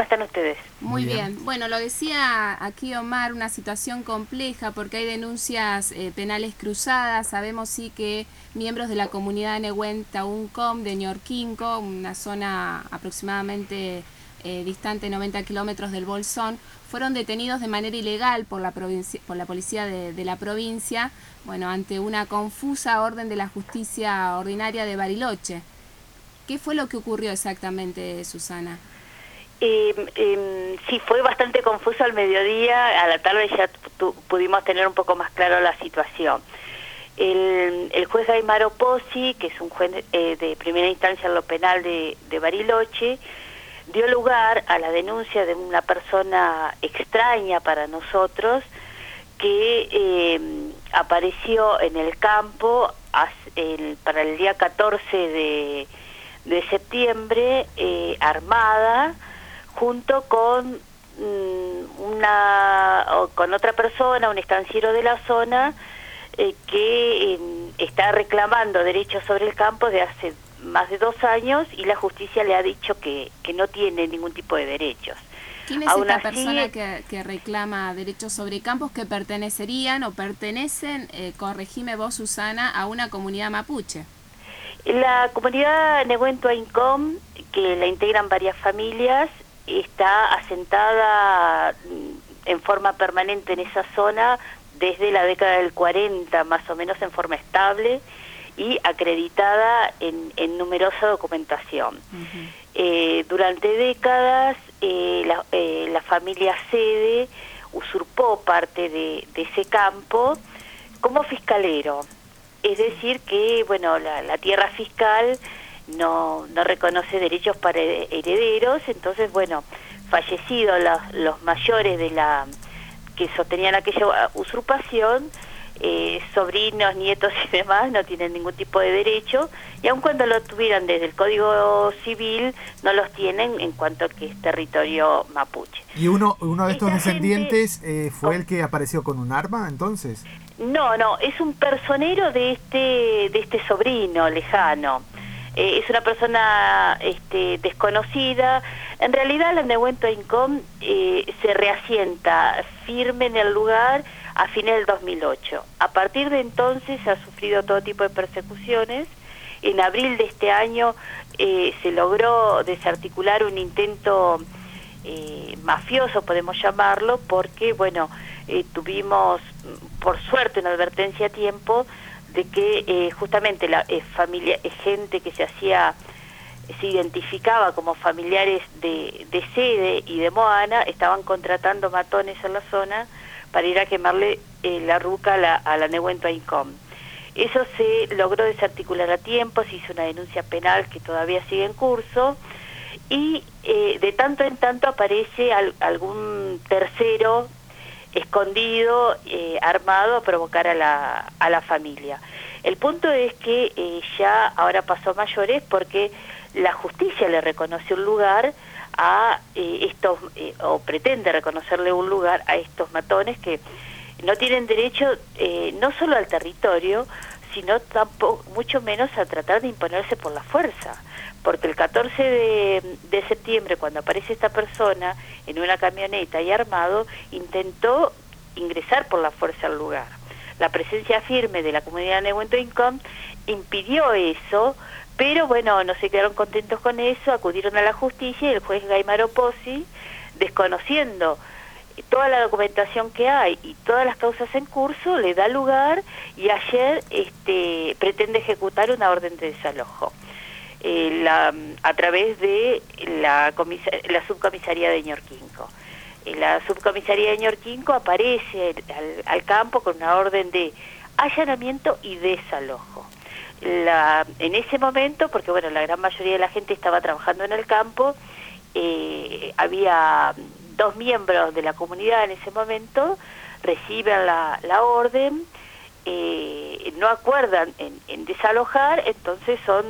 están ustedes? Muy bien. Bueno, lo decía aquí Omar, una situación compleja porque hay denuncias penales cruzadas. Sabemos sí que miembros de la comunidad Nehuenca-Uncom de Ñorquinco, una zona aproximadamente distante 90 kilómetros del Bolsón, fueron detenidos de manera ilegal por la policía de la provincia, bueno, ante una confusa orden de la justicia ordinaria de Bariloche. ¿Qué fue lo que ocurrió exactamente, Susana? Sí, fue bastante confuso al mediodía, a la tarde ya pudimos tener un poco más claro la situación. El juez Aymaro Pozzi, que es un juez de primera instancia en lo penal de Bariloche, dio lugar a la denuncia de una persona extraña para nosotros que apareció en el campo para el día 14 de septiembre armada junto con con otra persona, un estanciero de la zona que está reclamando derechos sobre el campo de hace más de 2 años y la justicia le ha dicho que no tiene ningún tipo de derechos. ¿Quién es Aún esta así, persona que reclama derechos sobre campos que pertenecerían o pertenecen, corregime vos Susana, a una comunidad mapuche? la comunidad Nehuenco-Incom, que la integran varias familias, está asentada en forma permanente en esa zona desde la década del 40, más o menos en forma estable y acreditada en numerosa documentación. Durante décadas la familia Sede usurpó parte de ese campo como fiscalero. Es decir que, bueno, la tierra fiscal no reconoce derechos para herederos, entonces, bueno, fallecidos los mayores que sostenían aquella usurpación, sobrinos, nietos y demás no tienen ningún tipo de derecho, y aun cuando lo tuvieran desde el Código Civil, no los tienen en cuanto a que es territorio mapuche. ¿Y uno de estos Esta gente... descendientes fue el que apareció con un arma, entonces? No, es un personero de este sobrino lejano. Es una persona desconocida. En realidad la Nehuenco-Incom se reasienta firme en el lugar a fines del 2008. A partir de entonces ha sufrido todo tipo de persecuciones. En abril de este año se logró desarticular un intento mafioso, podemos llamarlo, porque, bueno, tuvimos, por suerte, una advertencia a tiempo de que justamente la familia, gente que se identificaba como familiares de Sede y de Moana, estaban contratando matones en la zona para ir a quemarle la ruca a la Nehuenco-Incom. Eso se logró desarticular a tiempo, se hizo una denuncia penal que todavía sigue en curso, y de tanto en tanto aparece algún tercero escondido, armado, a provocar a la familia. El punto es que ya ahora pasó a mayores porque la justicia le reconoció un lugar a estos, o pretende reconocerle un lugar a estos matones que no tienen derecho no solo al territorio, sino tampoco, mucho menos a tratar de imponerse por la fuerza. Porque el 14 de septiembre, cuando aparece esta persona en una camioneta y armado, intentó ingresar por la fuerza al lugar. La presencia firme de la comunidad Nehuenco-Incom impidió eso, pero bueno, no se quedaron contentos con eso, acudieron a la justicia y el juez Aymaro Pozzi, desconociendo toda la documentación que hay y todas las causas en curso, le da lugar y ayer pretende ejecutar una orden de desalojo. A través de la subcomisaría de Ñorquinco. La subcomisaría de Ñorquinco aparece al campo con una orden de allanamiento y desalojo. En ese momento, porque bueno, la gran mayoría de la gente estaba trabajando en el campo, había 2 miembros de la comunidad en ese momento, reciben la orden, no acuerdan en desalojar, entonces son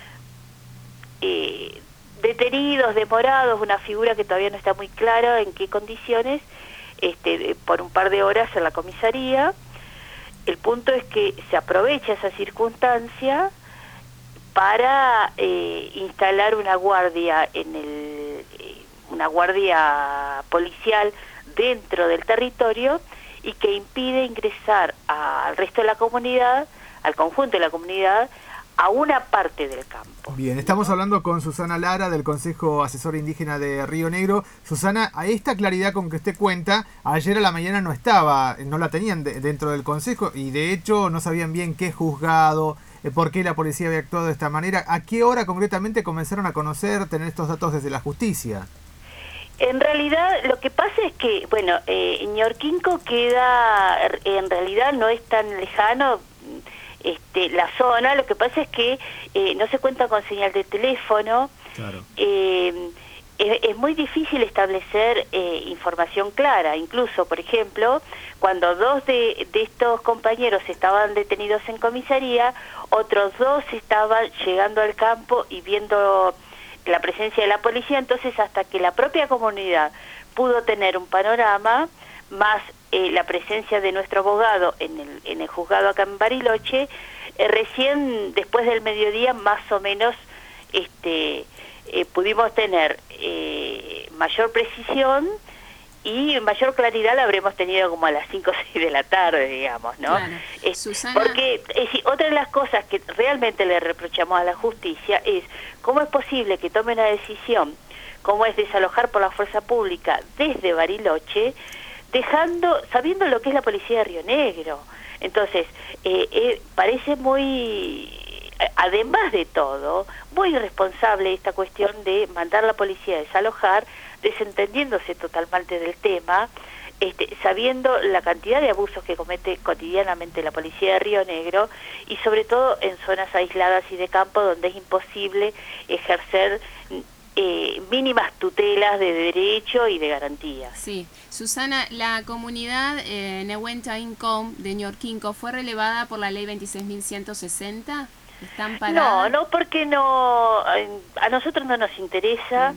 detenidos, demorados, una figura que todavía no está muy clara en qué condiciones, por un par de horas en la comisaría. El punto es que se aprovecha esa circunstancia para instalar una guardia una guardia policial dentro del territorio y que impide ingresar al resto de la comunidad, al conjunto de la comunidad, a una parte del campo. Bien, estamos hablando con Susana Lara del Consejo Asesor Indígena de Río Negro. Susana, a esta claridad con que usted cuenta, ayer a la mañana no estaba, no la tenían dentro del Consejo y de hecho no sabían bien qué juzgado, por qué la policía había actuado de esta manera. ¿A qué hora concretamente comenzaron a conocer, tener estos datos desde la justicia? En realidad lo que pasa es que, bueno, Ñorquinco queda, en realidad no es tan lejano, la zona. Lo que pasa es que no se cuenta con señal de teléfono. Claro. Es muy difícil establecer información clara. Incluso, por ejemplo, cuando dos de estos compañeros estaban detenidos en comisaría, otros dos estaban llegando al campo y viendo la presencia de la policía. Entonces, hasta que la propia comunidad pudo tener un panorama, más la presencia de nuestro abogado en el juzgado acá en Bariloche, recién después del mediodía más o menos pudimos tener mayor precisión y mayor claridad. La habremos tenido como a las 5 o 6 de la tarde, digamos, ¿no? Claro. Susana... Porque otra de las cosas que realmente le reprochamos a la justicia es cómo es posible que tome una decisión como es desalojar por la fuerza pública desde Bariloche, sabiendo lo que es la policía de Río Negro. Entonces, parece muy, además de todo, muy irresponsable esta cuestión de mandar a la policía a desalojar, desentendiéndose totalmente del tema, sabiendo la cantidad de abusos que comete cotidianamente la policía de Río Negro, y sobre todo en zonas aisladas y de campo donde es imposible ejercer mínimas tutelas de derecho y de garantías. Sí. Susana, la comunidad Nehuenca Incom de Ñorquinco fue relevada por la ley 26.160. ¿Están paradas? No, porque no, a nosotros no nos interesa.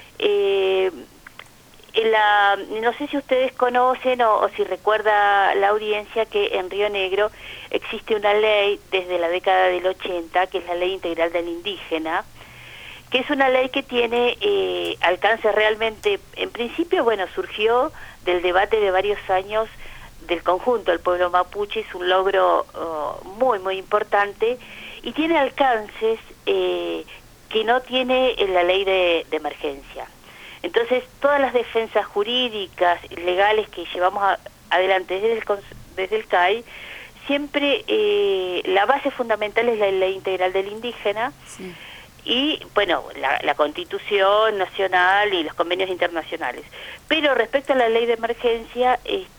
No sé si ustedes conocen o si recuerda la audiencia que en Río Negro existe una ley desde la década del 80, que es la Ley Integral del Indígena, que es una ley que tiene alcance realmente, en principio, bueno, surgió del debate de varios años del conjunto del pueblo mapuche. Es un logro muy, muy importante y tiene alcances que no tiene la ley de emergencia. Entonces, todas las defensas jurídicas, legales que llevamos adelante desde el CAI, siempre la base fundamental es la Ley Integral del Indígena. Sí. Y, bueno, la Constitución Nacional y los convenios internacionales. Pero respecto a la ley de emergencia,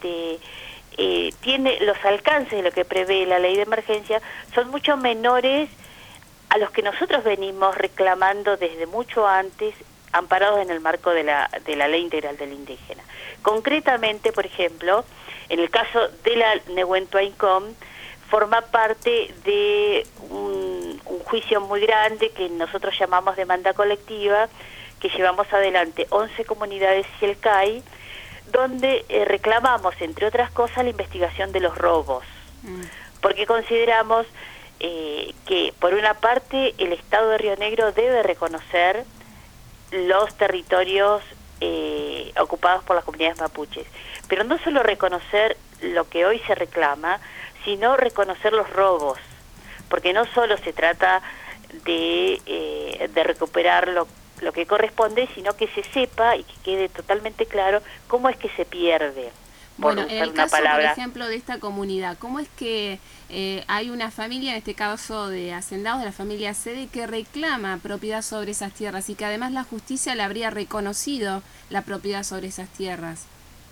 tiene los alcances de lo que prevé la ley de emergencia, son mucho menores a los que nosotros venimos reclamando desde mucho antes, amparados en el marco de la Ley Integral del Indígena. Concretamente, por ejemplo, en el caso de la Nehuenca Incom, forma parte de un juicio muy grande que nosotros llamamos demanda colectiva, que llevamos adelante 11 comunidades y el CAI, donde reclamamos, entre otras cosas, la investigación de los robos, porque consideramos que, por una parte, el Estado de Río Negro debe reconocer los territorios ocupados por las comunidades mapuches, pero no solo reconocer lo que hoy se reclama, sino reconocer los robos, porque no solo se trata de recuperar lo que corresponde, sino que se sepa y que quede totalmente claro cómo es que se pierde. Bueno, en el caso, por ejemplo, de esta comunidad, ¿cómo es que hay una familia, en este caso de hacendados, de la familia Sede, que reclama propiedad sobre esas tierras y que además la justicia le habría reconocido la propiedad sobre esas tierras?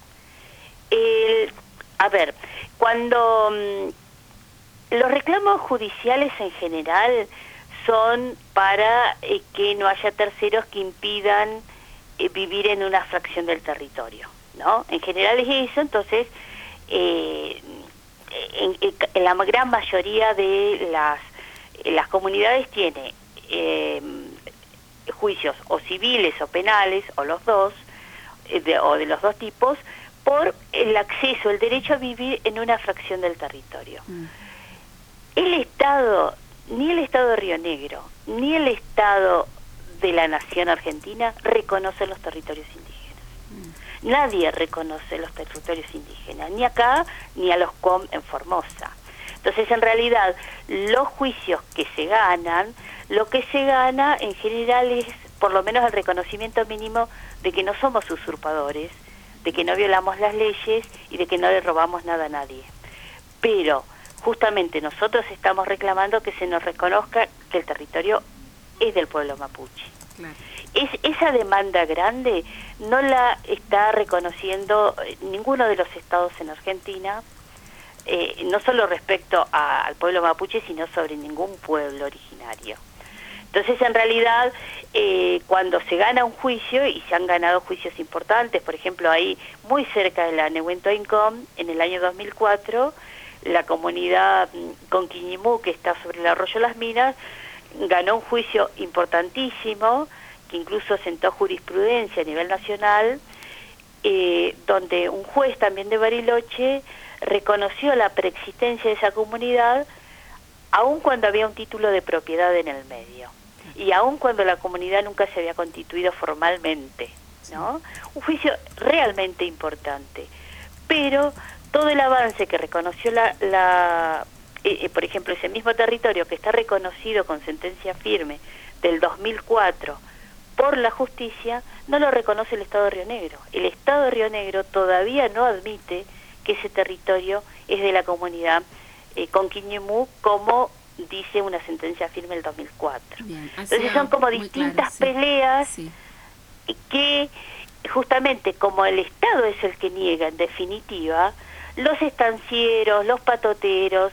A ver, cuando los reclamos judiciales en general son para que no haya terceros que impidan vivir en una fracción del territorio, ¿no? En general es eso. Entonces, en la gran mayoría de las comunidades tiene juicios o civiles o penales, o los dos, o de los dos tipos, por el acceso, el derecho a vivir en una fracción del territorio. El Estado, ni el Estado de Río Negro, ni el Estado de la nación argentina reconocen los territorios indígenas. Nadie reconoce los territorios indígenas, ni acá ni a los COM en Formosa. Entonces, en realidad, los juicios que se ganan, lo que se gana en general es por lo menos el reconocimiento mínimo de que no somos usurpadores, de que no violamos las leyes y de que no le robamos nada a nadie. Pero justamente nosotros estamos reclamando que se nos reconozca que el territorio es del pueblo mapuche. Claro. Esa demanda grande no la está reconociendo ninguno de los estados en Argentina, no solo respecto al pueblo mapuche, sino sobre ningún pueblo originario. Entonces, en realidad, cuando se gana un juicio, y se han ganado juicios importantes, por ejemplo, ahí muy cerca de la Nehuentoincom, en el año 2004, la comunidad Conquiñimú, que está sobre el arroyo Las Minas, ganó un juicio importantísimo, que incluso sentó jurisprudencia a nivel nacional, donde un juez también de Bariloche reconoció la preexistencia de esa comunidad, aun cuando había un título de propiedad en el medio, y aun cuando la comunidad nunca se había constituido formalmente, ¿no? Un juicio realmente importante. Pero todo el avance que reconoció por ejemplo, ese mismo territorio que está reconocido con sentencia firme del 2004 por la justicia, no lo reconoce el Estado de Río Negro. El Estado de Río Negro todavía no admite que ese territorio es de la comunidad Conquiñemú, como dice una sentencia firme del 2004. Bien, entonces son como distintas peleas que justamente como el Estado es el que niega en definitiva, los estancieros, los patoteros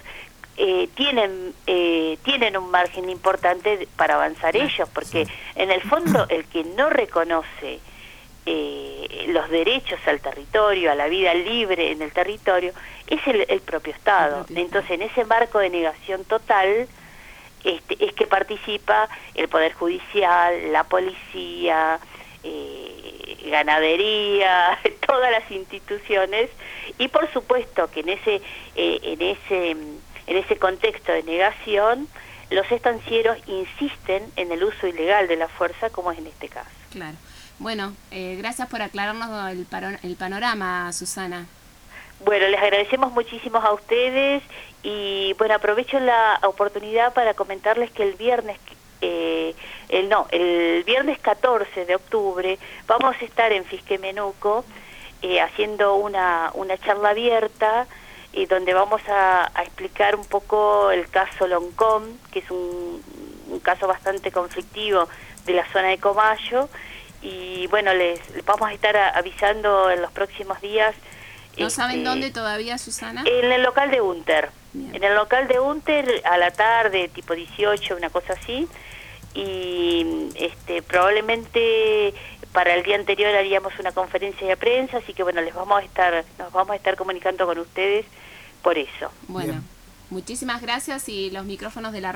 tienen un margen importante para avanzar ellos, porque en el fondo el que no reconoce los derechos al territorio, a la vida libre en el territorio, es el propio Estado. Entonces, en ese marco de negación total es que participa el Poder Judicial, la policía, ganadería, todas las instituciones, y por supuesto que en ese contexto de negación, los estancieros insisten en el uso ilegal de la fuerza, como es en este caso. Claro. Bueno, gracias por aclararnos el panorama, Susana. Bueno, les agradecemos muchísimo a ustedes y bueno, aprovecho la oportunidad para comentarles que el viernes 14 de octubre vamos a estar en Fisquemenuco haciendo una charla abierta donde vamos a explicar un poco el caso Loncom, que es un caso bastante conflictivo de la zona de Comayo, y bueno, les vamos a estar avisando en los próximos días. ¿No saben dónde todavía, Susana? En el local de Unter. Bien. En el local de Unter a la tarde, tipo 18, una cosa así, y probablemente para el día anterior haríamos una conferencia de prensa, así que bueno, nos vamos a estar comunicando con ustedes por eso. Bueno, Bien. muchísimas gracias y los micrófonos de la